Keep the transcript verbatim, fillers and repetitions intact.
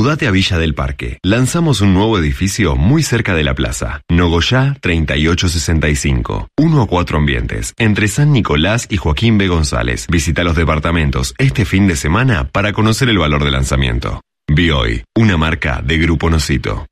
Mudate a Villa del Parque. Lanzamos un nuevo edificio muy cerca de la plaza. Nogoyá treinta y ocho sesenta y cinco. Uno a cuatro ambientes, entre San Nicolás y Joaquín B. González. Visita los departamentos este fin de semana para conocer el valor de lanzamiento. Bioy, una marca de Grupo Nocito.